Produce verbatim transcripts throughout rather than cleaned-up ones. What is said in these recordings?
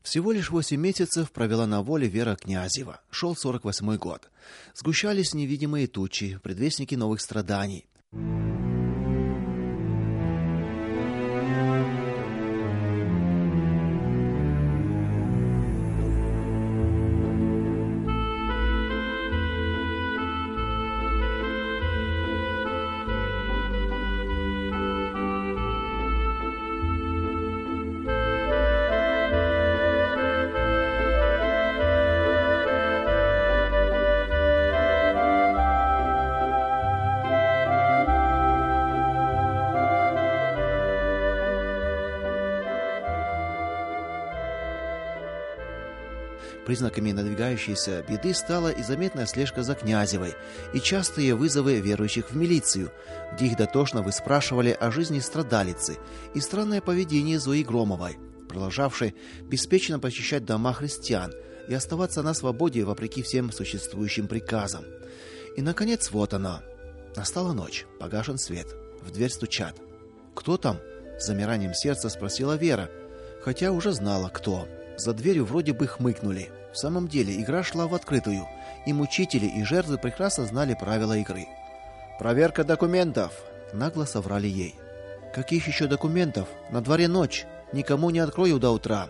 Всего лишь восемь месяцев провела на воле Вера Князева. Шел сорок восьмой год. Сгущались невидимые тучи, предвестники новых страданий. Признаками надвигающейся беды стала и заметная слежка за Князевой, и частые вызовы верующих в милицию, где их дотошно выспрашивали о жизни страдалицы, и странное поведение Зои Громовой, продолжавшей беспечно посещать дома христиан и оставаться на свободе вопреки всем существующим приказам. И, наконец, вот оно. Настала ночь, погашен свет, в дверь стучат. «Кто там?» — с замиранием сердца спросила Вера, хотя уже знала, кто. За дверью вроде бы хмыкнули. В самом деле игра шла в открытую, и мучители, и жертвы прекрасно знали правила игры. «Проверка документов», — нагло соврали ей. «Каких еще документов? На дворе ночь. Никому не открою до утра».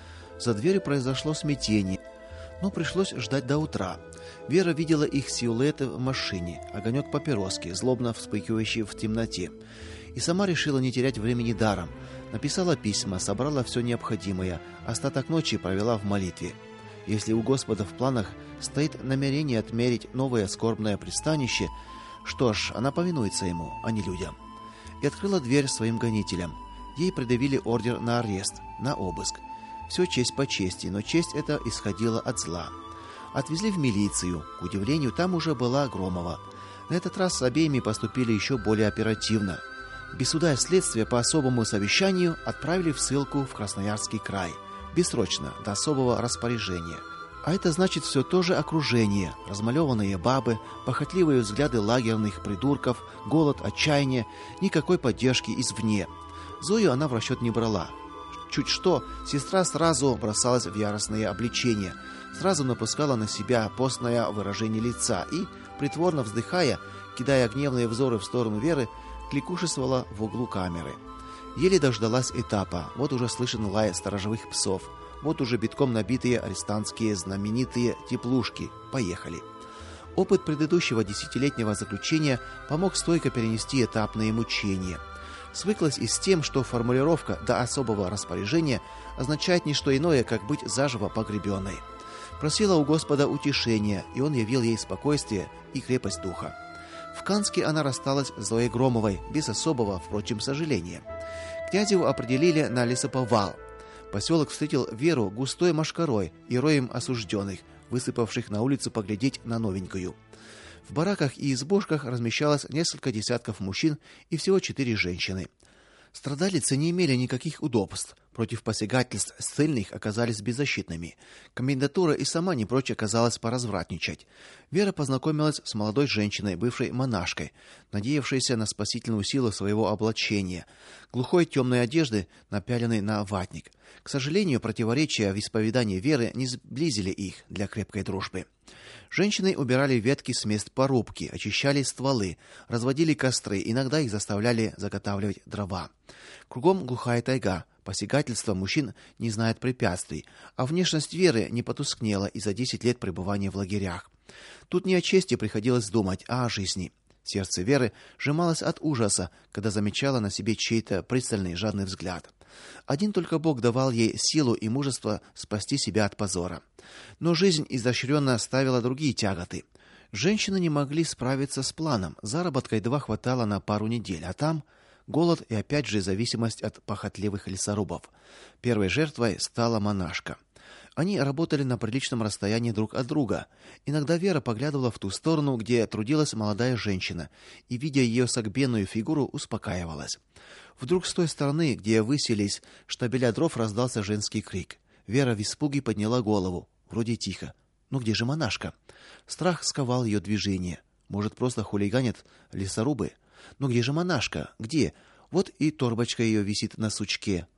За дверью произошло смятение, но пришлось ждать до утра. Вера видела их силуэты в машине, огонек папироски, злобно вспыхивающий в темноте. И сама решила не терять времени даром. Написала письма, собрала все необходимое, остаток ночи провела в молитве. Если у Господа в планах стоит намерение отмерить новое скорбное пристанище, что ж, она повинуется ему, а не людям. И открыла дверь своим гонителям. Ей предъявили ордер на арест, на обыск. Все честь по чести, но честь эта исходила от зла. Отвезли в милицию. К удивлению, там уже была Громова. На этот раз с обеими поступили еще более оперативно. Без суда и следствия по особому совещанию отправили в ссылку в Красноярский край. Бессрочно, до особого распоряжения. А это значит все то же окружение. Размалеванные бабы, похотливые взгляды лагерных придурков, голод, отчаяние, никакой поддержки извне. Зою она в расчет не брала. Чуть что, сестра сразу бросалась в яростные обличения, сразу напускала на себя постное выражение лица и, притворно вздыхая, кидая гневные взоры в сторону Веры, кликушествовала в углу камеры. Еле дождалась этапа. Вот уже слышен лай сторожевых псов. Вот уже битком набитые арестантские знаменитые теплушки. Поехали. Опыт предыдущего десятилетнего заключения помог стойко перенести этапные мучения. Свыклась и с тем, что формулировка «до особого распоряжения» означает не что иное, как быть заживо погребенной. Просила у Господа утешения, и он явил ей спокойствие и крепость духа. В Канске она рассталась с Зоей Громовой, без особого, впрочем, сожаления. Князеву определили на лесоповал. Поселок встретил Веру густой мошкарой и роем осужденных, высыпавших на улицу поглядеть на новенькую. В бараках и избушках размещалось несколько десятков мужчин и всего четыре женщины. Страдалицы не имели никаких удобств. Против посягательств ссыльных оказались беззащитными. Комендатура и сама не прочь оказалась поразвратничать. Вера познакомилась с молодой женщиной, бывшей монашкой, надеявшейся на спасительную силу своего облачения, глухой темной одежды, напяленной на ватник. К сожалению, противоречия в исповедании Веры не сблизили их для крепкой дружбы. Женщины убирали ветки с мест порубки, очищали стволы, разводили костры, иногда их заставляли заготавливать дрова. Кругом глухая тайга. Посягательство мужчин не знает препятствий, а внешность Веры не потускнела и за десять лет пребывания в лагерях. Тут не о чести приходилось думать, а о жизни. Сердце Веры сжималось от ужаса, когда замечала на себе чей-то пристальный жадный взгляд. Один только Бог давал ей силу и мужество спасти себя от позора. Но жизнь изощренно ставила другие тяготы. Женщины не могли справиться с планом, заработка едва хватало на пару недель, а там голод и опять же зависимость от похотливых лесорубов. Первой жертвой стала монашка. Они работали на приличном расстоянии друг от друга. Иногда Вера поглядывала в ту сторону, где трудилась молодая женщина, и, видя ее согбенную фигуру, успокаивалась. Вдруг с той стороны, где высились штабеля дров, раздался женский крик. Вера в испуге подняла голову. Вроде тихо. Ну где же монашка? Страх сковал ее движение. Может, просто хулиганят лесорубы? Но где же монашка? Где? Вот и торбочка ее висит на сучке.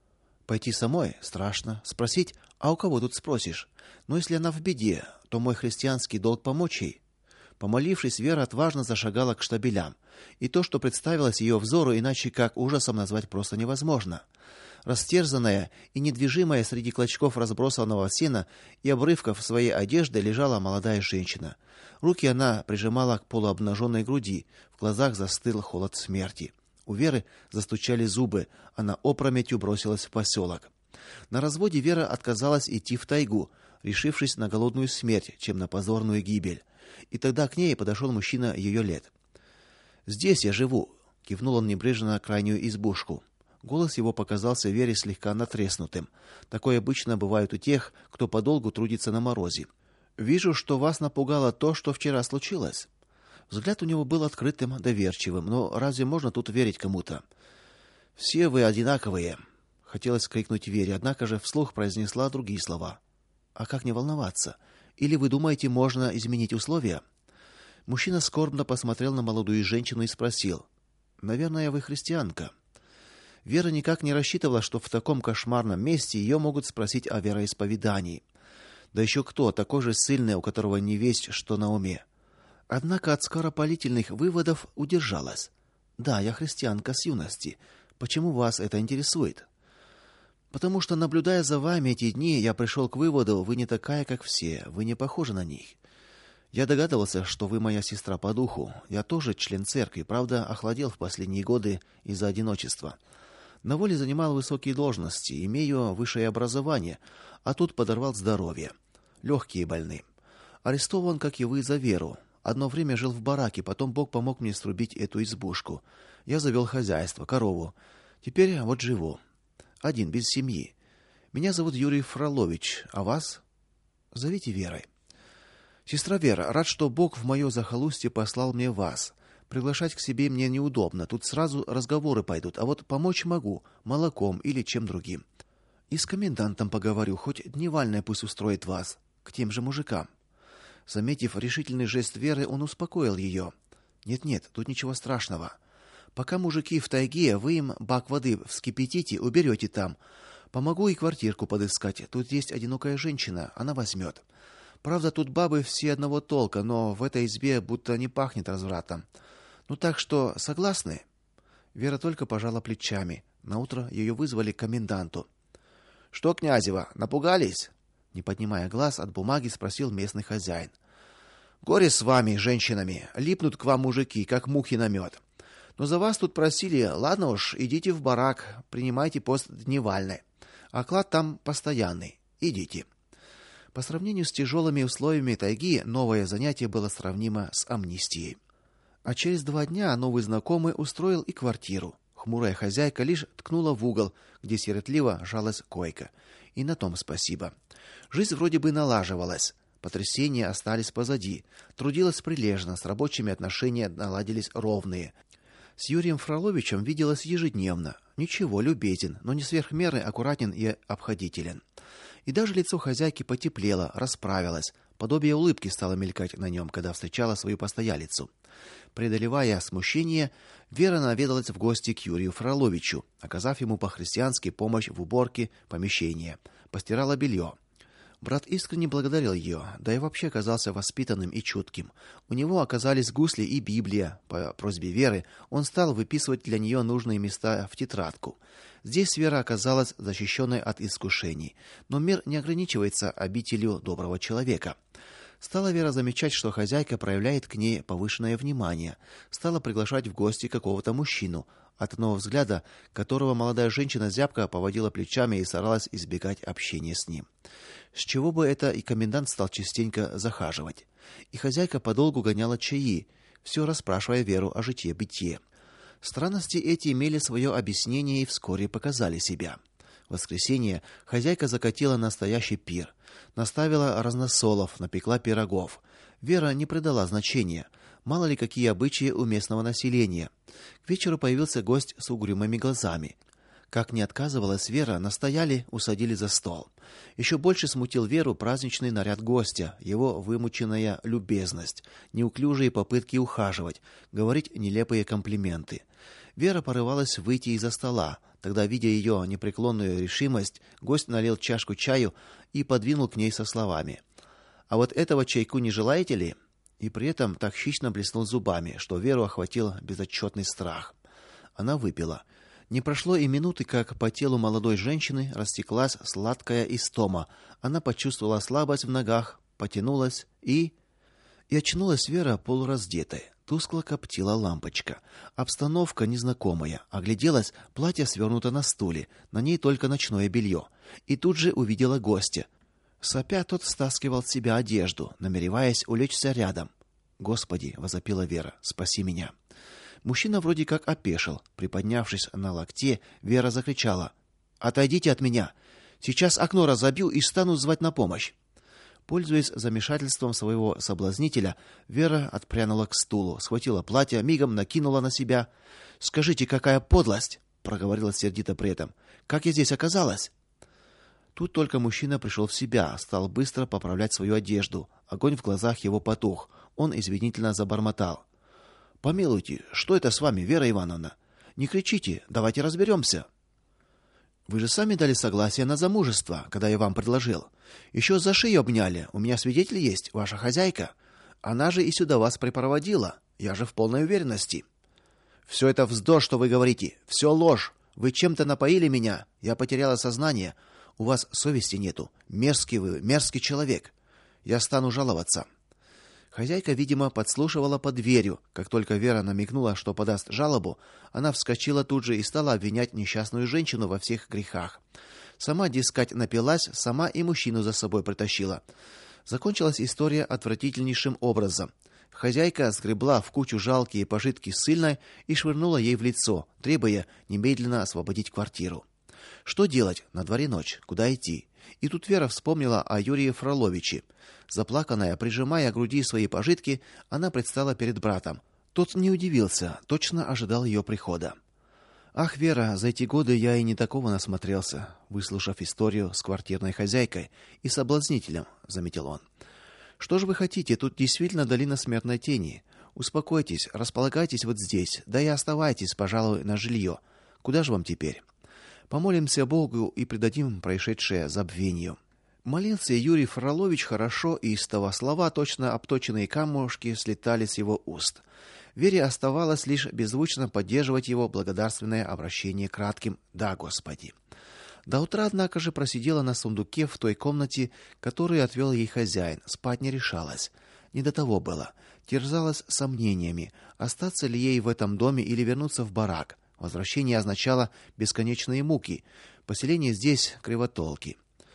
Пойти самой страшно, спросить, а у кого тут спросишь? Но если она в беде, то мой христианский долг помочь ей. Помолившись, Вера отважно зашагала к штабелям, и то, что представилось ее взору, иначе как ужасом назвать просто невозможно. Растерзанная и недвижимая среди клочков разбросанного сена и обрывков своей одежды лежала молодая женщина. Руки она прижимала к полуобнаженной груди, в глазах застыл холод смерти. У Веры застучали зубы, она опрометью бросилась в поселок. На разводе Вера отказалась идти в тайгу, решившись на голодную смерть, чем на позорную гибель. И тогда к ней подошел мужчина ее лет. "Здесь я живу", кивнул он небрежно на крайнюю избушку. Голос его показался Вере слегка натреснутым. Такое обычно бывает у тех, кто подолгу трудится на морозе. "Вижу, что вас напугало то, что вчера случилось". Взгляд у него был открытым, доверчивым, но разве можно тут верить кому-то? "Все вы одинаковые", хотелось крикнуть Вере, однако же вслух произнесла другие слова. "А как не волноваться? Или вы думаете, можно изменить условия?" Мужчина скорбно посмотрел на молодую женщину и спросил: "Наверное, вы христианка?" Вера никак не рассчитывала, что в таком кошмарном месте ее могут спросить о вероисповедании. Да еще кто, такой же сильный, у которого не весть, что на уме. Однако от скоропалительных выводов удержалась. "Да, я христианка с юности. Почему вас это интересует?" "Потому что, наблюдая за вами эти дни, я пришел к выводу, вы не такая, как все, вы не похожи на них. Я догадывался, что вы моя сестра по духу. Я тоже член церкви, правда, охладел в последние годы из-за одиночества. На воле занимал высокие должности, имею высшее образование, а тут подорвал здоровье. Легкие больны. Арестован, как и вы, за веру. Одно время жил в бараке, потом Бог помог мне срубить эту избушку. Я завел хозяйство, корову. Теперь вот живу. Один, без семьи. Меня зовут Юрий Фролович, а вас? Зовите Верой. Сестра Вера, рад, что Бог в мое захолустье послал мне вас. Приглашать к себе мне неудобно, тут сразу разговоры пойдут, а вот помочь могу, молоком или чем другим. И с комендантом поговорю, хоть дневальная пусть устроит вас, к тем же мужикам". Заметив решительный жест Веры, он успокоил ее. "Нет-нет, тут ничего страшного. Пока мужики в тайге, вы им бак воды вскипятите, уберете там. Помогу и квартирку подыскать. Тут есть одинокая женщина, она возьмет. Правда, тут бабы все одного толка, но в этой избе будто не пахнет развратом. Ну так что, согласны?" Вера только пожала плечами. Наутро ее вызвали к коменданту. "Что, Князева, напугались?" не поднимая глаз от бумаги, спросил местный хозяин. "Горе с вами, женщинами, липнут к вам мужики, как мухи на мед. Но за вас тут просили, ладно уж, идите в барак, принимайте пост дневальной. Оклад там постоянный. Идите". По сравнению с тяжелыми условиями тайги, новое занятие было сравнимо с амнистией. А через два дня новый знакомый устроил и квартиру. Хмурая хозяйка лишь ткнула в угол, где сиротливо жалась койка. И на том спасибо. Жизнь вроде бы налаживалась. Потрясения остались позади. Трудилась прилежно, с рабочими отношения наладились ровные. С Юрием Фроловичем виделась ежедневно. Ничего, любезен, но не сверх меры аккуратен и обходителен. И даже лицо хозяйки потеплело, расправилось. Подобие улыбки стало мелькать на нем, когда встречала свою постоялицу. Преодолевая смущение, Вера наведалась в гости к Юрию Фроловичу, оказав ему по-христиански помощь в уборке помещения. Постирала белье. Брат искренне благодарил ее, да и вообще оказался воспитанным и чутким. У него оказались гусли и Библия. По просьбе Веры он стал выписывать для нее нужные места в тетрадку. Здесь Вера оказалась защищенной от искушений, но мир не ограничивается обителью доброго человека. Стала Вера замечать, что хозяйка проявляет к ней повышенное внимание, стала приглашать в гости какого-то мужчину, от одного взгляда которого молодая женщина зябко поводила плечами и старалась избегать общения с ним. С чего бы это и комендант стал частенько захаживать. И хозяйка подолгу гоняла чаи, все расспрашивая Веру о житье-бытие. Странности эти имели свое объяснение и вскоре показали себя. В воскресенье хозяйка закатила настоящий пир, наставила разносолов, напекла пирогов. Вера не придала значения. Мало ли какие обычаи у местного населения. К вечеру появился гость с угрюмыми глазами. Как не отказывалась Вера, настояли, усадили за стол. Еще больше смутил Веру праздничный наряд гостя, его вымученная любезность, неуклюжие попытки ухаживать, говорить нелепые комплименты. Вера порывалась выйти из-за стола. Тогда, видя ее непреклонную решимость, гость налил чашку чаю и подвинул к ней со словами: «А вот этого чайку не желаете ли?» И при этом так хищно блеснул зубами, что Веру охватил безотчетный страх. Она выпила. Не прошло и минуты, как по телу молодой женщины растеклась сладкая истома. Она почувствовала слабость в ногах, потянулась и... И очнулась Вера полураздетой. Тускло коптила лампочка. Обстановка незнакомая. Огляделась, платье свернуто на стуле, на ней только ночное белье. И тут же увидела гостя. Сопя, тот стаскивал с себя одежду, намереваясь улечься рядом. «Господи!» — возопила Вера. «Спаси меня!» Мужчина вроде как опешил. Приподнявшись на локте, Вера закричала: «Отойдите от меня! Сейчас окно разобью и стану звать на помощь!» Пользуясь замешательством своего соблазнителя, Вера отпрянула к стулу, схватила платье, мигом накинула на себя. «Скажите, какая подлость!» — проговорила сердито при этом. «Как я здесь оказалась?» Тут только мужчина пришел в себя, стал быстро поправлять свою одежду. Огонь в глазах его потух. Он извинительно забормотал: «Помилуйте, что это с вами, Вера Ивановна? Не кричите, давайте разберемся». «Вы же сами дали согласие на замужество, когда я вам предложил. Еще за шею обняли. У меня свидетель есть, ваша хозяйка. Она же и сюда вас припроводила. Я же в полной уверенности». «Все это вздор, что вы говорите. Все ложь. Вы чем-то напоили меня. Я потеряла сознание. У вас совести нету. Мерзкий вы, мерзкий человек. Я стану жаловаться». Хозяйка, видимо, подслушивала под дверью. Как только Вера намекнула, что подаст жалобу, она вскочила тут же и стала обвинять несчастную женщину во всех грехах. Сама, дескать, напилась, сама и мужчину за собой притащила. Закончилась история отвратительнейшим образом. Хозяйка сгребла в кучу жалкие пожитки ссыльной и швырнула ей в лицо, требуя немедленно освободить квартиру. Что делать? На дворе ночь. Куда идти? И тут Вера вспомнила о Юрии Фроловиче. Заплаканная, прижимая к груди свои пожитки, она предстала перед братом. Тот не удивился, точно ожидал ее прихода. «Ах, Вера, за эти годы я и не такого насмотрелся», выслушав историю с квартирной хозяйкой и соблазнителем, заметил он. «Что же вы хотите? Тут действительно долина смертной тени. Успокойтесь, располагайтесь вот здесь, да и оставайтесь, пожалуй, на жилье. Куда же вам теперь? Помолимся Богу и предадим происшедшее забвению». Молился Юрий Фролович хорошо, и истово слова, точно обточенные камушки, слетали с его уст. Вере оставалось лишь беззвучно поддерживать его благодарственное обращение кратким «Да, Господи». До утра, однако же, просидела на сундуке в той комнате, которую отвел ей хозяин. Спать не решалась. Не до того было. Терзалась сомнениями, остаться ли ей в этом доме или вернуться в барак. Возвращение означало бесконечные муки. Поселение здесь — кривотолки.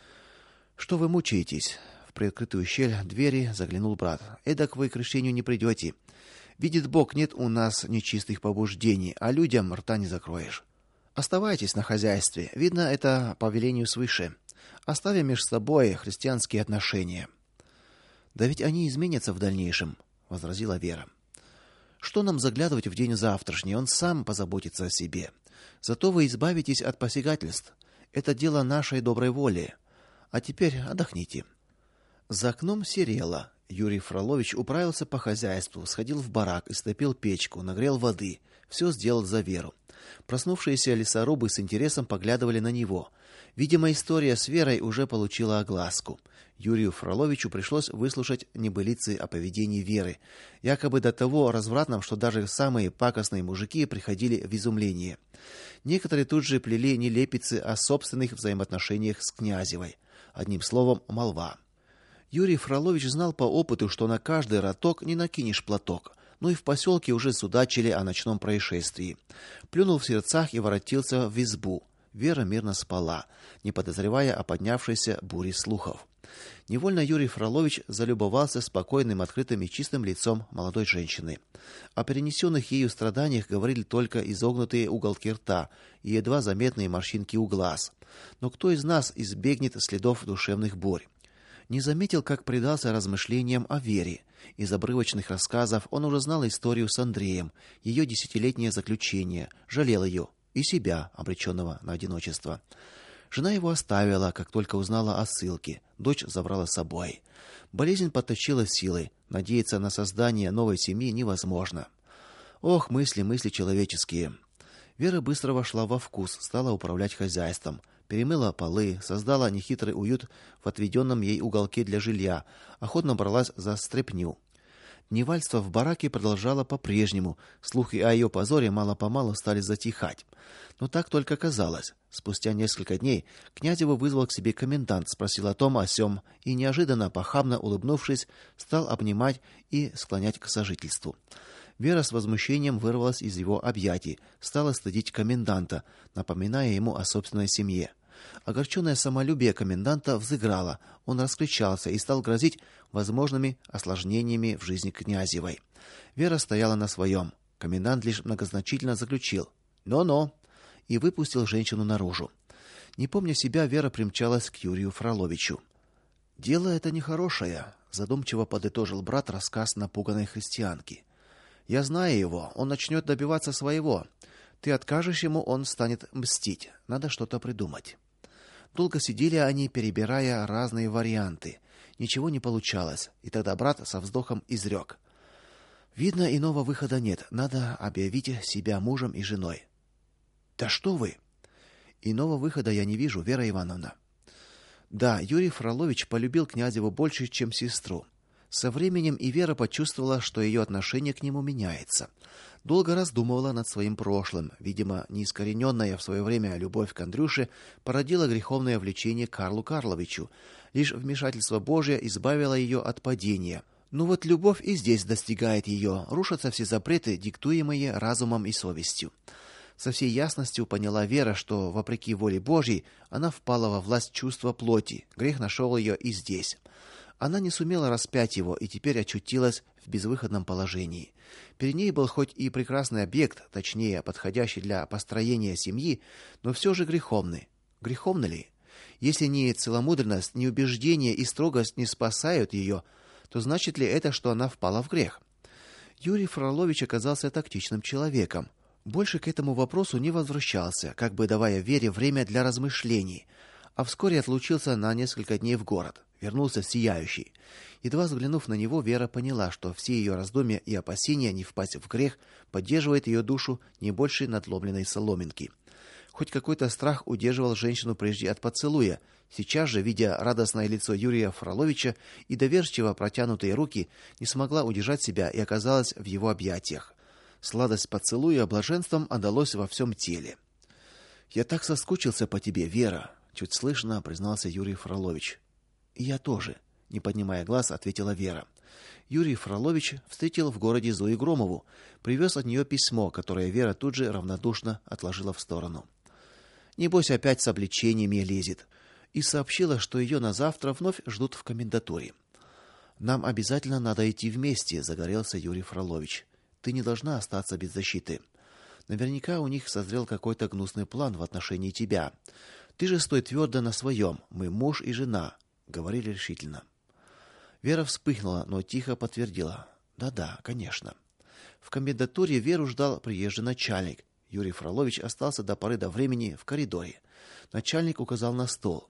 «Что вы мучаетесь?» В приоткрытую щель двери заглянул брат. «Эдак вы к решению не придете. Видит Бог, нет у нас нечистых побуждений, а людям рта не закроешь. Оставайтесь на хозяйстве. Видно, это по велению свыше. Оставим между собой христианские отношения». «Да ведь они изменятся в дальнейшем», — возразила Вера. «Что нам заглядывать в день завтрашний? Он сам позаботится о себе. Зато вы избавитесь от посягательств. Это дело нашей доброй воли. А теперь отдохните». За окном серело. Юрий Фролович управился по хозяйству, сходил в барак, истопил печку, нагрел воды. Все сделал за Веру. Проснувшиеся лесорубы с интересом поглядывали на него. Видимо, история с Верой уже получила огласку. Юрию Фроловичу пришлось выслушать небылицы о поведении Веры, якобы до того развратном, что даже самые пакостные мужики приходили в изумление. Некоторые тут же плели нелепицы о собственных взаимоотношениях с Князевой. Одним словом, молва. Юрий Фролович знал по опыту, что на каждый роток не накинешь платок. Но и в поселке уже судачили о ночном происшествии. Плюнул в сердцах и воротился в избу. Вера мирно спала, не подозревая о поднявшейся буре слухов. Невольно Юрий Фролович залюбовался спокойным, открытым и чистым лицом молодой женщины. О перенесенных ею страданиях говорили только изогнутые уголки рта и едва заметные морщинки у глаз. Но кто из нас избегнет следов душевных бурь? Не заметил, как предался размышлениям о Вере. Из обрывочных рассказов он уже знал историю с Андреем, ее десятилетнее заключение, жалел ее и себя, обреченного на одиночество. Жена его оставила, как только узнала о ссылке. Дочь забрала с собой. Болезнь подточила силой. Надеяться на создание новой семьи невозможно. Ох, мысли, мысли человеческие. Вера быстро вошла во вкус, стала управлять хозяйством, перемыла полы, создала нехитрый уют в отведенном ей уголке для жилья, охотно бралась за стряпню. Дневальство в бараке продолжало по-прежнему. Слухи о ее позоре мало-помалу стали затихать. Но так только казалось. Спустя несколько дней Князева вызвал к себе комендант, спросил о том о сём и неожиданно, похабно улыбнувшись, стал обнимать и склонять к сожительству. Вера с возмущением вырвалась из его объятий, стала стыдить коменданта, напоминая ему о собственной семье. Огорченное самолюбие коменданта взыграло. Он раскричался и стал грозить возможными осложнениями в жизни Князевой. Вера стояла на своем. Комендант лишь многозначительно заключил: "Но-но", и выпустил женщину наружу. Не помня себя, Вера примчалась к Юрию Фроловичу. "Дело это нехорошее", задумчиво подытожил брат рассказ напуганной христианки. "Я знаю его, он начнет добиваться своего. Ты откажешь ему, он станет мстить. Надо что-то придумать". Долго сидели они, перебирая разные варианты. Ничего не получалось, и тогда брат со вздохом изрек: "Видно, иного выхода нет. Надо объявить себя мужем и женой". "Да что вы? Иного выхода я не вижу, Вера Ивановна". Да, Юрий Фролович полюбил Князеву больше, чем сестру. Со временем и Вера почувствовала, что ее отношение к нему меняется. Долго раздумывала над своим прошлым. Видимо, неискорененная в свое время любовь к Андрюше породила греховное влечение к Карлу Карловичу. Лишь вмешательство Божие избавило ее от падения. Ну вот любовь и здесь достигает ее, рушатся все запреты, диктуемые разумом и совестью. Со всей ясностью поняла Вера, что вопреки воле Божьей она впала во власть чувства плоти. Грех нашел ее и здесь. Она не сумела распять его и теперь очутилась в безвыходном положении. Перед ней был хоть и прекрасный объект, точнее, подходящий для построения семьи, но все же греховный. Греховно ли? Если ни целомудренность, ни убеждение и строгость не спасают ее, то значит ли это, что она впала в грех? Юрий Фролович оказался тактичным человеком. Больше к этому вопросу не возвращался, как бы давая Вере время для размышлений, а вскоре отлучился на несколько дней в город. Вернулся сияющий. Едва взглянув на него, Вера поняла, что все ее раздумья и опасения не впасть в грех поддерживает ее душу не больше надломленной соломинки. Хоть какой-то страх удерживал женщину прежде от поцелуя, сейчас же, видя радостное лицо Юрия Фроловича и доверчиво протянутые руки, не смогла удержать себя и оказалась в его объятиях. Сладость поцелуя блаженством отдалась во всем теле. "Я так соскучился по тебе, Вера", чуть слышно признался Юрий Фролович. "И я тоже", не поднимая глаз, ответила Вера. Юрий Фролович встретил в городе Зою Громову, привез от нее письмо, которое Вера тут же равнодушно отложила в сторону. Небось опять с обличениями лезет, и сообщила, что ее на завтра вновь ждут в комендатуре. "Нам обязательно надо идти вместе", загорелся Юрий Фролович. "Ты не должна остаться без защиты. Наверняка у них созрел какой-то гнусный план в отношении тебя. Ты же стой твердо на своем. Мы муж и жена", говорили решительно. Вера вспыхнула, но тихо подтвердила: "Да-да, конечно". В комендатуре Веру ждал приезжий начальник. Юрий Фролович остался до поры до времени в коридоре. Начальник указал на стол.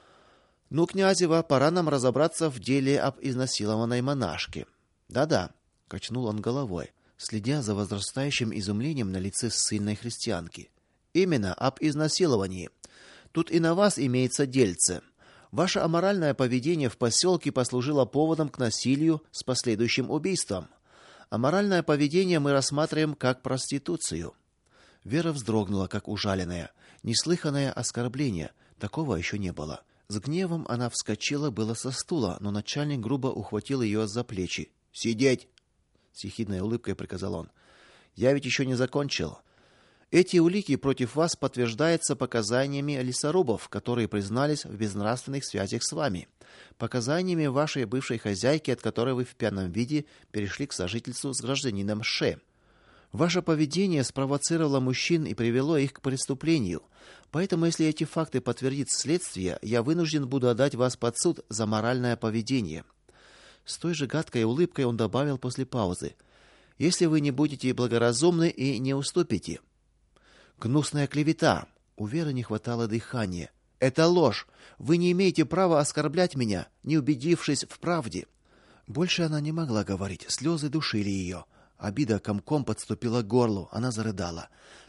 "Ну, Князева, пора нам разобраться в деле об изнасилованной монашке". "Да-да", качнул он головой, следя за возрастающим изумлением на лице ссыльной христианки. "Именно об изнасиловании. Тут и на вас имеется дельце. Ваше аморальное поведение в поселке послужило поводом к насилию с последующим убийством. Аморальное поведение мы рассматриваем как проституцию". Вера вздрогнула, как ужаленная. Неслыханное оскорбление, такого еще не было. С гневом она вскочила было со стула, но начальник грубо ухватил ее за плечи. "Сидеть!" с ехидной улыбкой приказал он. "Я ведь еще не закончил. Эти улики против вас подтверждаются показаниями лесорубов, которые признались в безнравственных связях с вами, показаниями вашей бывшей хозяйки, от которой вы в пьяном виде перешли к сожительству с гражданином Ше. Ваше поведение спровоцировало мужчин и привело их к преступлению. Поэтому, если эти факты подтвердит следствие, я вынужден буду отдать вас под суд за моральное поведение". С той же гадкой улыбкой он добавил после паузы: "Если вы не будете благоразумны и не уступите". "Гнусная клевета". У Веры не хватало дыхания. "Это ложь. Вы не имеете права оскорблять меня, не убедившись в правде". Больше она не могла говорить, слезы душили ее. Обида комком подступила к горлу, она зарыдала.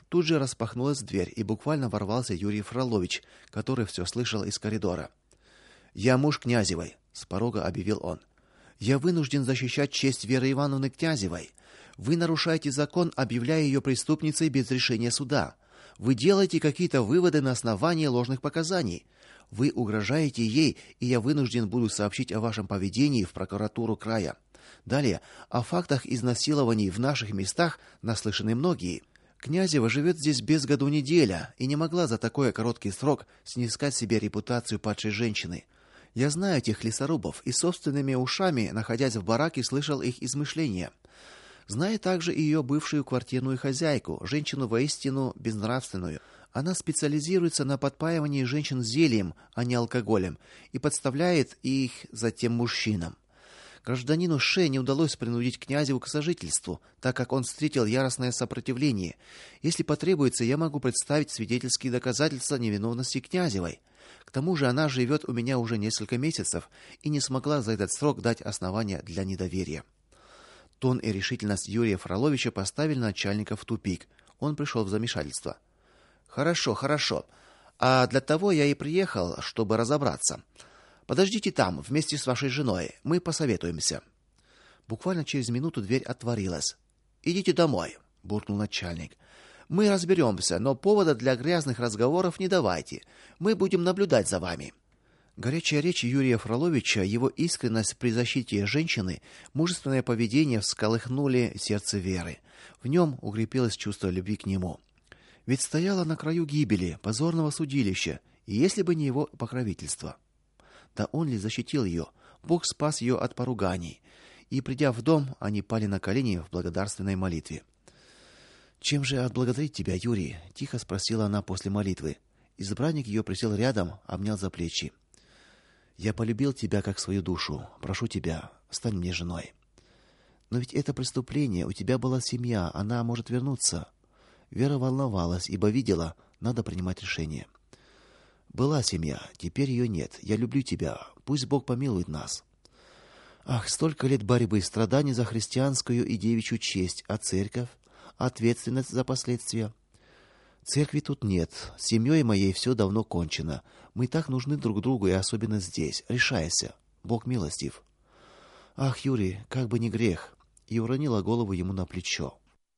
Тут же распахнулась дверь, и буквально ворвался Юрий Фролович, который все слышал из коридора. "Я муж Князевой", с порога объявил он. "Я вынужден защищать честь Веры Ивановны Князевой. Вы нарушаете закон, объявляя ее преступницей без решения суда. Вы делаете какие-то выводы на основании ложных показаний. Вы угрожаете ей, и я вынужден буду сообщить о вашем поведении в прокуратуру края. Далее, о фактах изнасилований в наших местах наслышаны многие. Князева живет здесь без году неделя и не могла за такой короткий срок снискать себе репутацию падшей женщины. Я знаю этих лесорубов и собственными ушами, находясь в бараке, слышал их измышления. Знаю также и ее бывшую квартирную хозяйку, женщину воистину безнравственную. Она специализируется на подпаивании женщин зельем, а не алкоголем, и подставляет их затем мужчинам. Гражданину Ше не удалось принудить Князеву к сожительству, так как он встретил яростное сопротивление. Если потребуется, я могу представить свидетельские доказательства невиновности Князевой. К тому же она живет у меня уже несколько месяцев и не смогла за этот срок дать основания для недоверия". Тон и решительность Юрия Фроловича поставили начальника в тупик. Он пришел в замешательство. "Хорошо, хорошо. А для того я и приехал, чтобы разобраться. Подождите там, вместе с вашей женой. Мы посоветуемся". Буквально через минуту дверь отворилась. "Идите домой", буркнул начальник. "Мы разберемся, но повода для грязных разговоров не давайте. Мы будем наблюдать за вами". Горячая речь Юрия Фроловича, его искренность при защите женщины, мужественное поведение всколыхнули сердце Веры. В нем укрепилось чувство любви к нему. Ведь стояла на краю гибели, позорного судилища, и если бы не его покровительство. Да он ли защитил ее? Бог спас ее от поруганий. И придя в дом, они пали на колени в благодарственной молитве. "Чем же отблагодарить тебя, Юрий?" тихо спросила она после молитвы. Избранник ее присел рядом, обнял за плечи. "Я полюбил тебя как свою душу. Прошу тебя, стань мне женой". "Но ведь это преступление, у тебя была семья, она может вернуться". Вера волновалась, ибо видела, надо принимать решение. "Была семья, теперь ее нет. Я люблю тебя. Пусть Бог помилует нас". Ах, столько лет борьбы, страданий за христианскую и девичью честь, а церковь, ответственность за последствия. Церкви тут нет. С семьей моей все давно кончено. Мы так нужны друг другу, и особенно здесь. Решайся. Бог милостив. Ах, Юрий, как бы не грех. И уронила голову ему на плечо.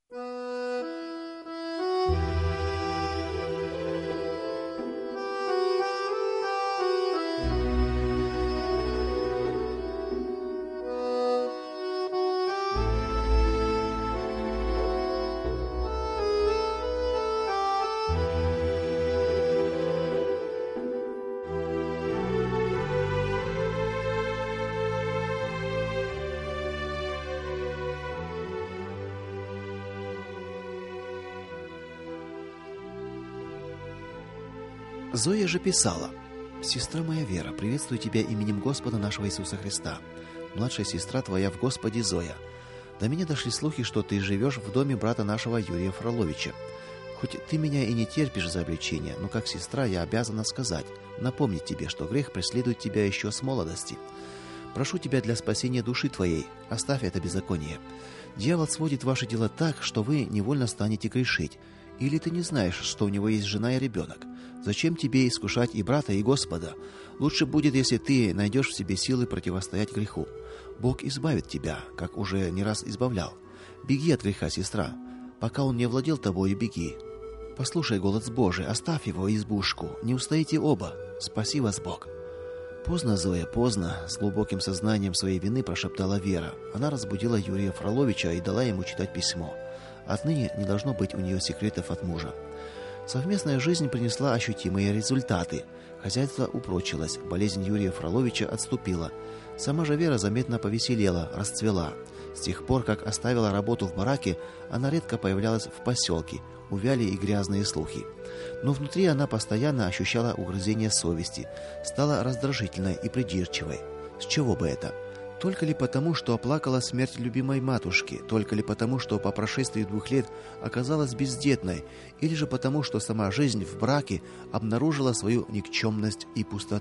Зоя же писала: «Сестра моя Вера, приветствую тебя именем Господа нашего Иисуса Христа. Младшая сестра твоя в Господе Зоя. До меня дошли слухи, что ты живешь в доме брата нашего Юрия Фроловича. Хоть ты меня и не терпишь за обличение, но как сестра я обязана сказать, напомнить тебе, что грех преследует тебя еще с молодости. Прошу тебя для спасения души твоей, оставь это беззаконие. Дьявол сводит ваши дела так, что вы невольно станете грешить. Или ты не знаешь, что у него есть жена и ребенок? Зачем тебе искушать и брата, и Господа? Лучше будет, если ты найдешь в себе силы противостоять греху. Бог избавит тебя, как уже не раз избавлял. Беги от греха, сестра. Пока он не овладел тобою, беги. Послушай голос Божий, оставь его избушку. Не устоите оба. Спаси вас Бог». «Поздно, Зоя, поздно», — с глубоким сознанием своей вины прошептала Вера. Она разбудила Юрия Фроловича и дала ему читать письмо. Отныне не должно быть у нее секретов от мужа. Совместная жизнь принесла ощутимые результаты. Хозяйство упрочилось, болезнь Юрия Фроловича отступила. Сама же Вера заметно повеселела, расцвела. С тех пор, как оставила работу в бараке, она редко появлялась в поселке, увяли и грязные слухи. Но внутри она постоянно ощущала угрызение совести, стала раздражительной и придирчивой. С чего бы это? Только ли потому, что оплакала смерть любимой матушки, только ли потому, что по прошествии двух лет оказалась бездетной, или же потому, что сама жизнь в браке обнаружила свою никчемность и пустоту.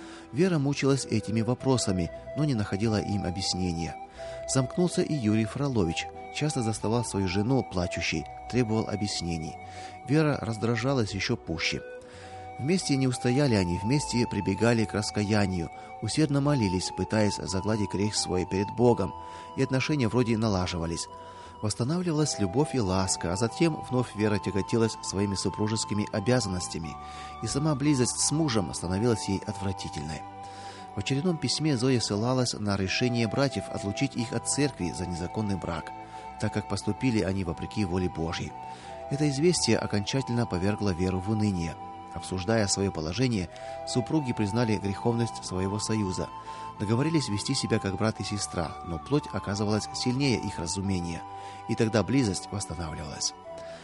Вера мучилась этими вопросами, но не находила им объяснения. Замкнулся и Юрий Фролович. Часто заставал свою жену плачущей, требовал объяснений. Вера раздражалась еще пуще. Вместе не устояли они, вместе прибегали к раскаянию, усердно молились, пытаясь загладить грех свой перед Богом, и отношения вроде налаживались. Восстанавливалась любовь и ласка, а затем вновь Вера тяготилась своими супружескими обязанностями, и сама близость с мужем становилась ей отвратительной. В очередном письме Зоя ссылалась на решение братьев отлучить их от церкви за незаконный брак, так как поступили они вопреки воле Божьей. Это известие окончательно повергло Веру в уныние. Обсуждая свое положение, супруги признали греховность своего союза, договорились вести себя как брат и сестра, но плоть оказывалась сильнее их разумения, и тогда близость восстанавливалась.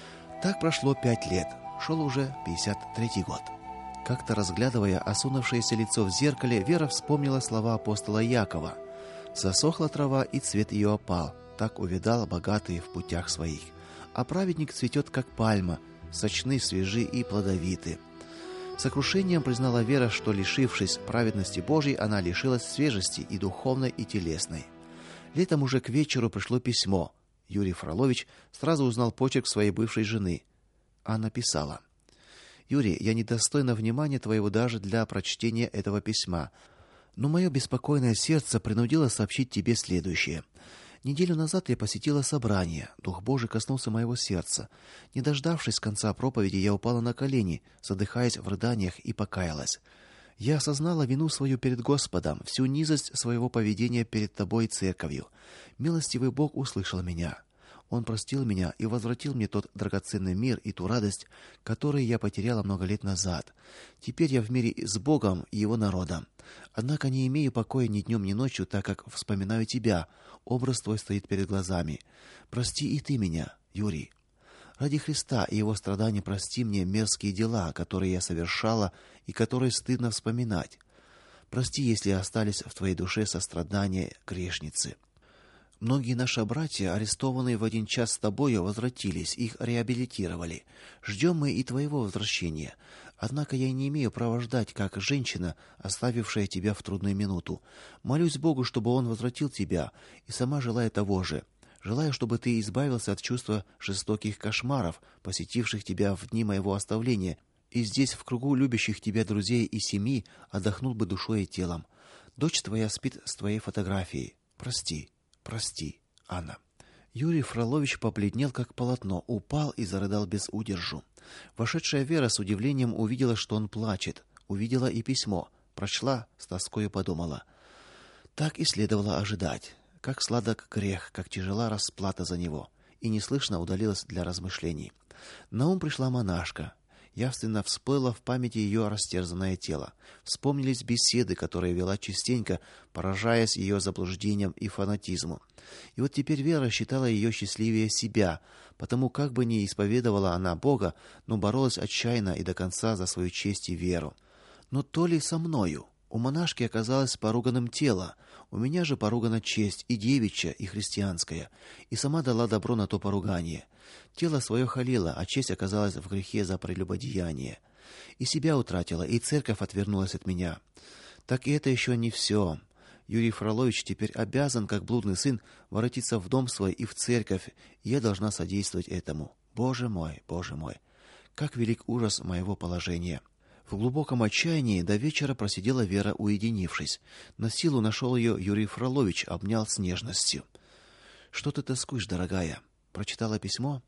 Так прошло пять лет, шел уже пятьдесят третий год. Как-то разглядывая осунувшееся лицо в зеркале, Вера вспомнила слова апостола Якова: «Засохла трава, и цвет ее опал, так увядал богатый в путях своих. А праведник цветет, как пальма, сочны, свежи и плодовиты». С сокрушением признала Вера, что, лишившись праведности Божьей, она лишилась свежести и духовной, и телесной. Летом уже к вечеру пришло письмо. Юрий Фролович сразу узнал почерк своей бывшей жены. Она писала: «Юрий, я недостойна внимания твоего даже для прочтения этого письма, но мое беспокойное сердце принудило сообщить тебе следующее. Неделю назад я посетила собрание. Дух Божий коснулся моего сердца. Не дождавшись конца проповеди, я упала на колени, задыхаясь в рыданиях, и покаялась. Я осознала вину свою перед Господом, всю низость своего поведения перед тобой и церковью. Милостивый Бог услышал меня. Он простил меня и возвратил мне тот драгоценный мир и ту радость, которые я потеряла много лет назад. Теперь я в мире с Богом и его народом. Однако не имею покоя ни днем, ни ночью, так как вспоминаю тебя. Образ твой стоит перед глазами. Прости и ты меня, Юрий. Ради Христа и его страданий прости мне мерзкие дела, которые я совершала и которые стыдно вспоминать. Прости, если остались в твоей душе сострадания грешницы. Многие наши братья, арестованные в один час с тобою, возвратились, их реабилитировали. Ждем мы и твоего возвращения. Однако я не имею права ждать, как женщина, оставившая тебя в трудную минуту. Молюсь Богу, чтобы он возвратил тебя, и сама желаю того же. Желаю, чтобы ты избавился от чувства жестоких кошмаров, посетивших тебя в дни моего оставления, и здесь, в кругу любящих тебя друзей и семьи, отдохнул бы душой и телом. Дочь твоя спит с твоей фотографией. Прости. Прости, Анна». Юрий Фролович побледнел как полотно, упал и зарыдал без удержу. Вошедшая Вера с удивлением увидела, что он плачет, увидела и письмо, прочла, с тоскою подумала: так и следовало ожидать. Как сладок грех, как тяжела расплата за него. И неслышно удалилась для размышлений. На ум пришла монашка. Явственно всплыло в памяти ее растерзанное тело. Вспомнились беседы, которые вела частенько, поражаясь ее заблуждениям и фанатизму. И вот теперь Вера считала ее счастливее себя, потому как бы ни исповедовала она Бога, но боролась отчаянно и до конца за свою честь и веру. Но то ли со мною? У монашки оказалось поруганным тело, у меня же поругана честь, и девичья, и христианская, и сама дала добро на то поругание. Тело свое халила, а честь оказалась в грехе за прелюбодеяние. И себя утратила, и церковь отвернулась от меня. Так и это еще не все. Юрий Фролович теперь обязан, как блудный сын, воротиться в дом свой и в церковь, и я должна содействовать этому. Боже мой, Боже мой, как велик ужас моего положения. В глубоком отчаянии до вечера просидела Вера, уединившись. На силу нашел ее Юрий Фролович, обнял с нежностью. «Что ты тоскуешь, дорогая? Прочитала письмо?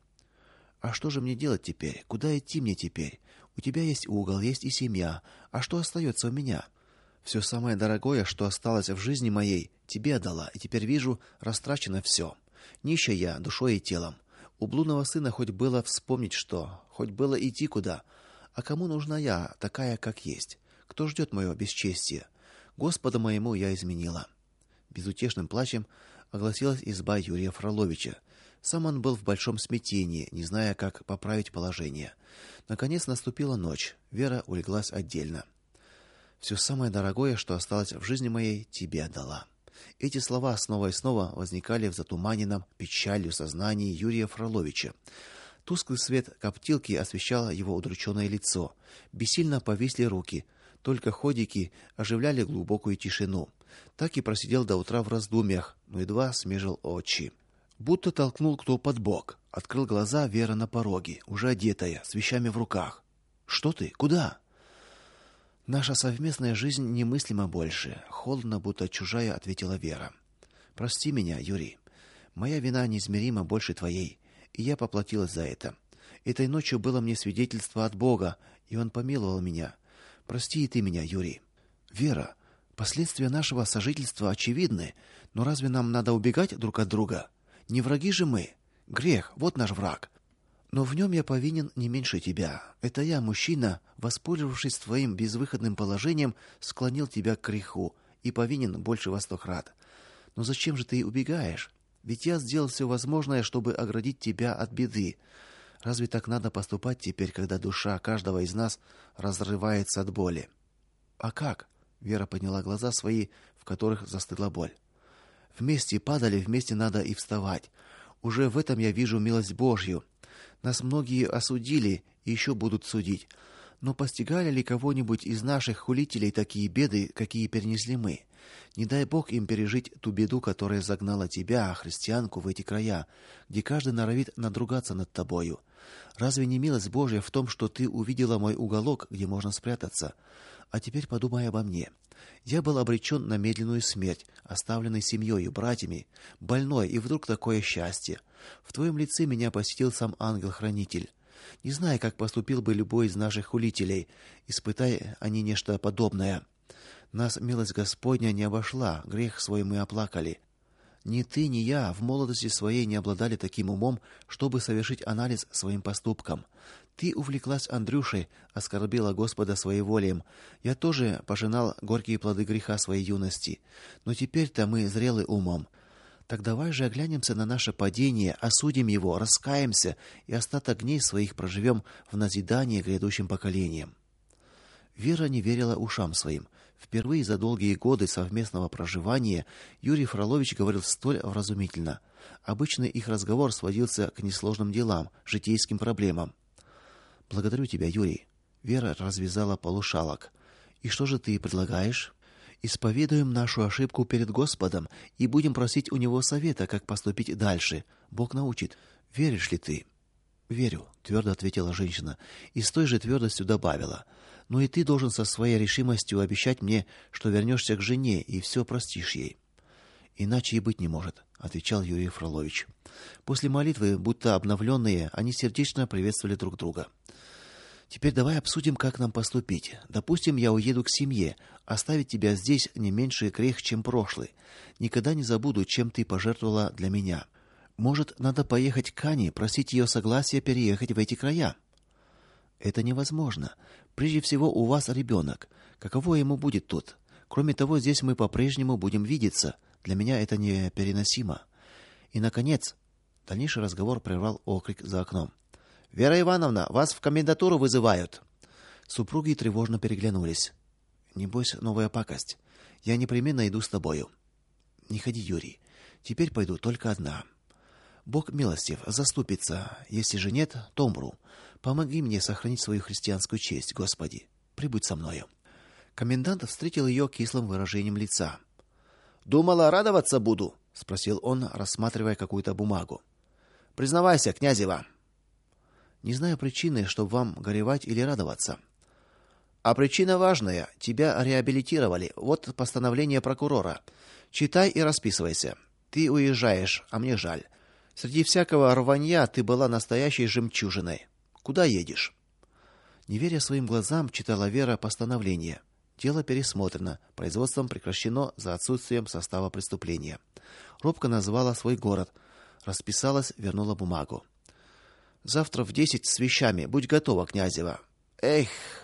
А что же мне делать теперь? Куда идти мне теперь? У тебя есть угол, есть и семья. А что остается у меня? Все самое дорогое, что осталось в жизни моей, тебе отдала, и теперь вижу, растрачено все. Нищая я душой и телом. У блудного сына хоть было вспомнить что, хоть было идти куда. А кому нужна я, такая, как есть? Кто ждет моего бесчестия? Господу моему я изменила». Безутешным плачем огласилась изба Юрия Фроловича. Сам он был в большом смятении, не зная, как поправить положение. Наконец наступила ночь. Вера улеглась отдельно. «Все самое дорогое, что осталось в жизни моей, тебе отдала». Эти слова снова и снова возникали в затуманенном печалью сознании Юрия Фроловича. Тусклый свет коптилки освещал его удрученное лицо. Бессильно повисли руки. Только ходики оживляли глубокую тишину. Так и просидел до утра в раздумьях, но едва смежил очи. Будто толкнул кто под бок. Открыл глаза Вера на пороге, уже одетая, с вещами в руках. Что ты? Куда? Наша совместная жизнь немыслима больше, холодно, будто чужая, ответила Вера. Прости меня, Юрий. Моя вина неизмеримо больше твоей, и я поплатилась за это. Этой ночью было мне свидетельство от Бога, и он помиловал меня. Прости и ты меня, Юрий. Вера, последствия нашего сожительства очевидны, но разве нам надо убегать друг от друга? Не враги же мы. Грех вот наш враг. Но в нем я повинен не меньше тебя. Это я, мужчина, воспользовавшись твоим безвыходным положением, склонил тебя к греху и повинен больше во сто крат. Но зачем же ты убегаешь? Ведь я сделал все возможное, чтобы оградить тебя от беды. Разве так надо поступать теперь, когда душа каждого из нас разрывается от боли? А как? Вера подняла глаза свои, в которых застыла боль. Вместе падали, вместе надо и вставать. Уже в этом я вижу милость Божью. Нас многие осудили и еще будут судить. Но постигали ли кого-нибудь из наших хулителей такие беды, какие перенесли мы? Не дай Бог им пережить ту беду, которая загнала тебя, христианку, в эти края, где каждый норовит надругаться над тобою. Разве не милость Божья в том, что ты увидела мой уголок, где можно спрятаться? А теперь подумай обо мне. Я был обречен на медленную смерть, оставленный семьей, братьями, больной, и вдруг такое счастье. В твоем лице меня посетил сам ангел-хранитель. Не знаю, как поступил бы любой из наших хулителей, испытай они нечто подобное. Нас милость Господня не обошла, грех свой мы оплакали. Ни ты, ни я в молодости своей не обладали таким умом, чтобы совершить анализ своим поступкам. Ты увлеклась Андрюшей, оскорбила Господа своеволием. Я тоже пожинал горькие плоды греха своей юности. Но теперь-то мы зрелы умом. Так давай же оглянемся на наше падение, осудим его, раскаемся и остаток дней своих проживем в назидание грядущим поколениям. Вера не верила ушам своим. Впервые за долгие годы совместного проживания Юрий Фролович говорил столь вразумительно. Обычно их разговор сводился к несложным делам, житейским проблемам. Благодарю тебя, Юрий. Вера развязала полушалок. И что же ты предлагаешь? Исповедуем нашу ошибку перед Господом и будем просить у него совета, как поступить дальше. Бог научит. Веришь ли ты? Верю, твердо ответила женщина и с той же твердостью добавила: "Но и ты должен со своей решимостью обещать мне, что вернешься к жене и все простишь ей". Иначе и быть не может, отвечал Юрий Фролович. После молитвы, будто обновленные, они сердечно приветствовали друг друга. Теперь давай обсудим, как нам поступить. Допустим, я уеду к семье, оставить тебя здесь не меньше грех, чем прошлый. Никогда не забуду, чем ты пожертвовала для меня. Может, надо поехать к Ане, просить ее согласия переехать в эти края? Это невозможно. Прежде всего, у вас ребенок. Каково ему будет тут? Кроме того, здесь мы по-прежнему будем видеться. Для меня это непереносимо. И наконец, дальнейший разговор прервал окрик за окном. Вера Ивановна, вас в комендатуру вызывают. Супруги тревожно переглянулись. Небось, новая пакость. Я непременно иду с тобою. Не ходи, Юрий. Теперь пойду только одна. Бог милостив, заступится. Если же нет, то умру. Помоги мне сохранить свою христианскую честь, Господи. Прибудь со мною. Комендант встретил ее кислым выражением лица. Думала, радоваться буду, спросил он, рассматривая какую-то бумагу. Признавайся, Князева. Не знаю причины, чтобы вам горевать или радоваться. А причина важная. Тебя реабилитировали. Вот постановление прокурора. Читай и расписывайся. Ты уезжаешь, а мне жаль. Среди всякого рванья ты была настоящей жемчужиной. Куда едешь? Не веря своим глазам, читала Вера постановление. Дело пересмотрено, производством прекращено за отсутствием состава преступления. Робко назвала свой город, расписалась, вернула бумагу. Завтра в десять с вещами. Будь готова, Князева. Эх.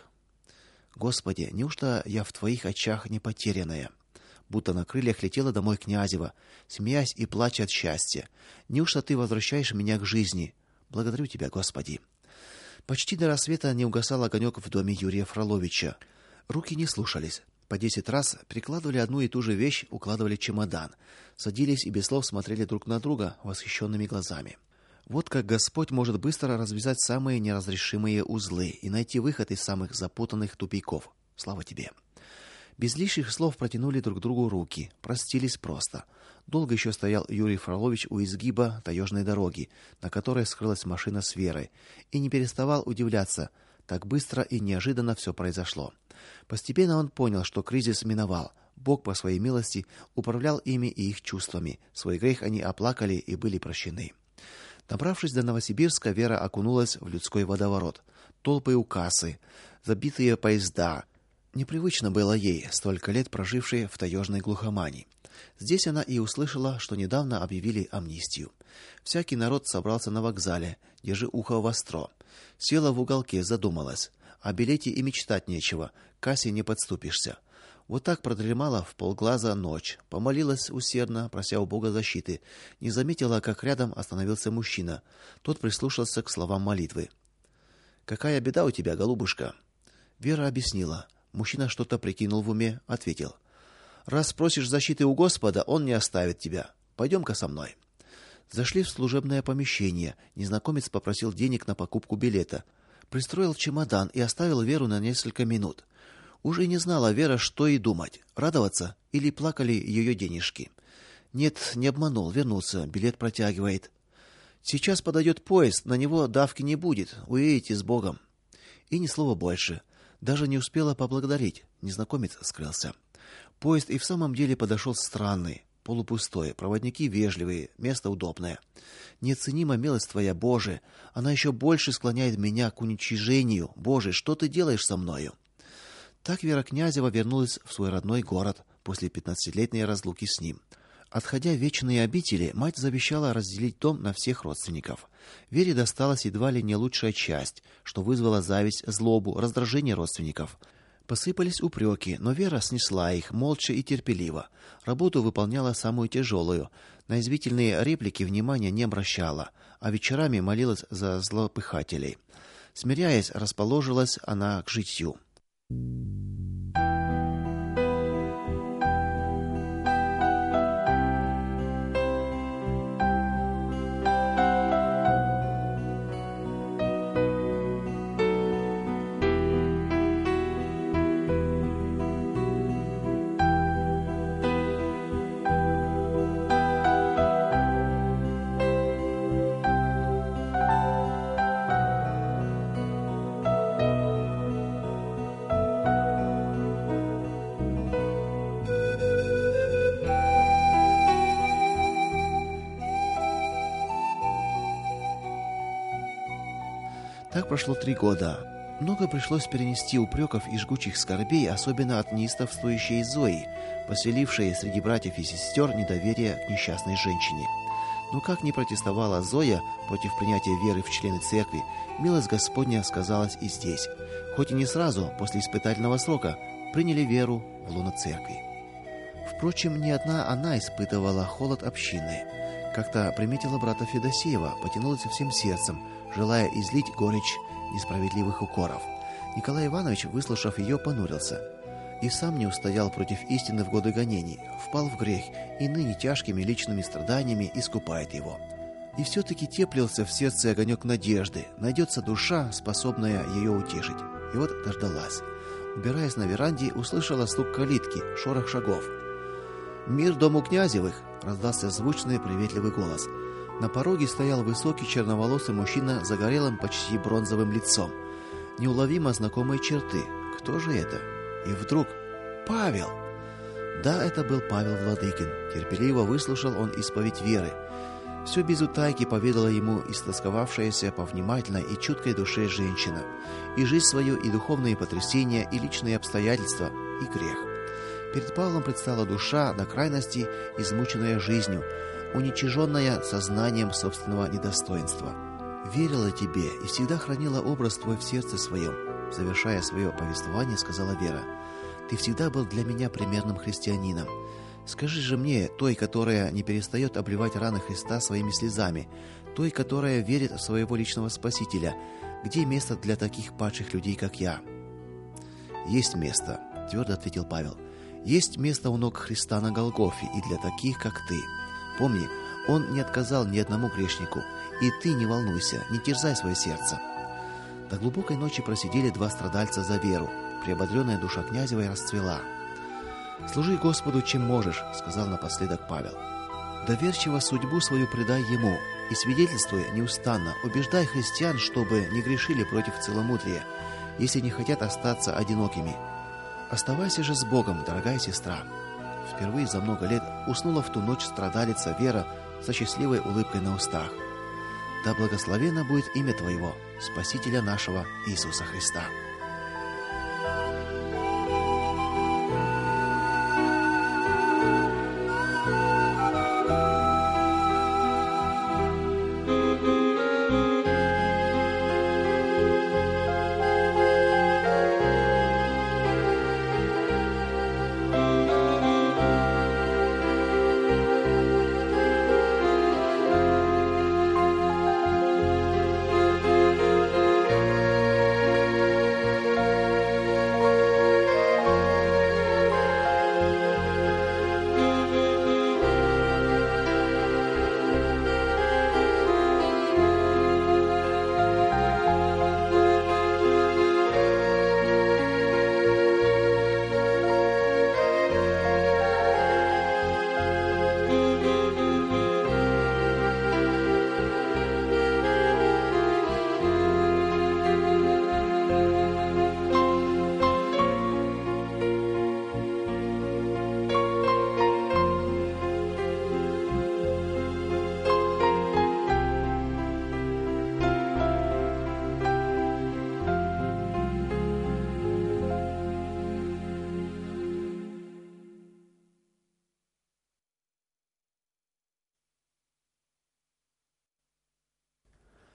Господи, неужто я в твоих очах не потерянная? Будто на крыльях летела домой Князева, смеясь и плача от счастья. Неужто ты возвращаешь меня к жизни? Благодарю тебя, Господи. Почти до рассвета не угасал огонек в доме Юрия Фроловича. Руки не слушались. По десять раз прикладывали одну и ту же вещь, укладывали чемодан, садились и без слов смотрели друг на друга восхищенными глазами. Вот как Господь может быстро развязать самые неразрешимые узлы и найти выход из самых запутанных тупиков. Слава тебе. Без лишних слов протянули друг другу руки, простились просто. Долго еще стоял Юрий Фролович у изгиба таежной дороги, на которой скрылась машина с Верой, и не переставал удивляться, так быстро и неожиданно все произошло. Постепенно он понял, что кризис миновал. Бог по своей милости управлял ими и их чувствами. Свой грех они оплакали и были прощены. Добравшись до Новосибирска, Вера окунулась в людской водоворот. Толпы у кассы, забитые поезда. Непривычно было ей, столько лет прожившей в таежной глухомани. Здесь она и услышала, что недавно объявили амнистию. Всякий народ собрался на вокзале, держи ухо востро. Села в уголке, задумалась. О билете и мечтать нечего, к кассе не подступишься. Вот так продремала в полглаза ночь, помолилась усердно, прося у Бога защиты. Не заметила, как рядом остановился мужчина. Тот прислушался к словам молитвы. Какая беда у тебя, голубушка? Вера объяснила. Мужчина что-то прикинул в уме, ответил: раз просишь защиты у Господа, он не оставит тебя. Пойдем-ка со мной. Зашли в служебное помещение. Незнакомец попросил денег на покупку билета. Пристроил чемодан и оставил Веру на несколько минут. Уже не знала Вера, что и думать: радоваться или плакали ее денежки. Нет, не обманул, вернулся, билет протягивает. Сейчас подойдет поезд, на него давки не будет. Уедете с Богом. И ни слова больше. Даже не успела поблагодарить. Незнакомец скрылся. Поезд и в самом деле подошел странный, полупустой, проводники вежливые, место удобное. Неоценима милость твоя, Боже, она еще больше склоняет меня к уничижению. Боже, что ты делаешь со мною? Так Вера Князева вернулась в свой родной город после пятнадцатилетней разлуки с ним. Отходя в вечные обители, мать завещала разделить дом на всех родственников. Вере досталась едва ли не лучшая часть, что вызвало зависть, злобу, раздражение родственников. Посыпались упреки, но Вера снесла их молча и терпеливо. Работу выполняла самую тяжелую. На извительные реплики внимания не обращала, а вечерами молилась за злопыхателей. Смиряясь, расположилась она к житью. Так прошло три года. Много пришлось перенести упреков и жгучих скорбей, особенно от неистовствующей Зои, поселившей среди братьев и сестер недоверие к несчастной женщине. Но как ни протестовала Зоя против принятия веры в члены церкви, милость Господня сказалась и здесь. Хоть и не сразу, после испытательного срока, приняли веру в лоно церкви. Впрочем, не одна она испытывала холод общины. Как-то приметила брата Федосеева, потянулась всем сердцем, желая излить горечь несправедливых укоров. Николай Иванович, выслушав ее, понурился. И сам не устоял против истины в годы гонений, впал в грех и ныне тяжкими личными страданиями искупает его. И все-таки теплился в сердце огонек надежды, найдется душа, способная ее утешить. И вот дождалась. Убираясь на веранде, услышала стук калитки, шорох шагов. «Мир дому Князевых!» — раздался звучный приветливый голос. На пороге стоял высокий черноволосый мужчина с загорелым, почти бронзовым лицом. Неуловимо знакомые черты. Кто же это? И вдруг Павел. Да, это был Павел Владыкин. Терпеливо выслушал он исповедь Веры. Все без утайки поведала ему истосковавшаяся по внимательной и чуткой душе женщина. И жизнь свою, и духовные потрясения, и личные обстоятельства, и грех. Перед Павлом предстала душа до крайности измученная жизнью, уничиженная сознанием собственного недостоинства. «Верила тебе и всегда хранила образ твой в сердце своем», завершая свое повествование, сказала Вера. «Ты всегда был для меня примерным христианином. Скажи же мне, той, которая не перестает обливать раны Христа своими слезами, той, которая верит в своего личного Спасителя, где место для таких падших людей, как я?» «Есть место», — твердо ответил Павел. «Есть место у ног Христа на Голгофе и для таких, как ты. Помни, он не отказал ни одному грешнику, и ты не волнуйся, не терзай свое сердце». До глубокой ночи просидели два страдальца за веру. приободренная душа Князевой расцвела. «Служи Господу, чем можешь», — сказал напоследок Павел. «Доверчиво судьбу свою предай Ему, и, свидетельствуя неустанно, убеждай христиан, чтобы не грешили против целомудрия, если не хотят остаться одинокими. Оставайся же с Богом, дорогая сестра». Впервые за много лет уснула в ту ночь страдалица Вера со счастливой улыбкой на устах. Да благословенно будет имя Твоего, Спасителя нашего Иисуса Христа.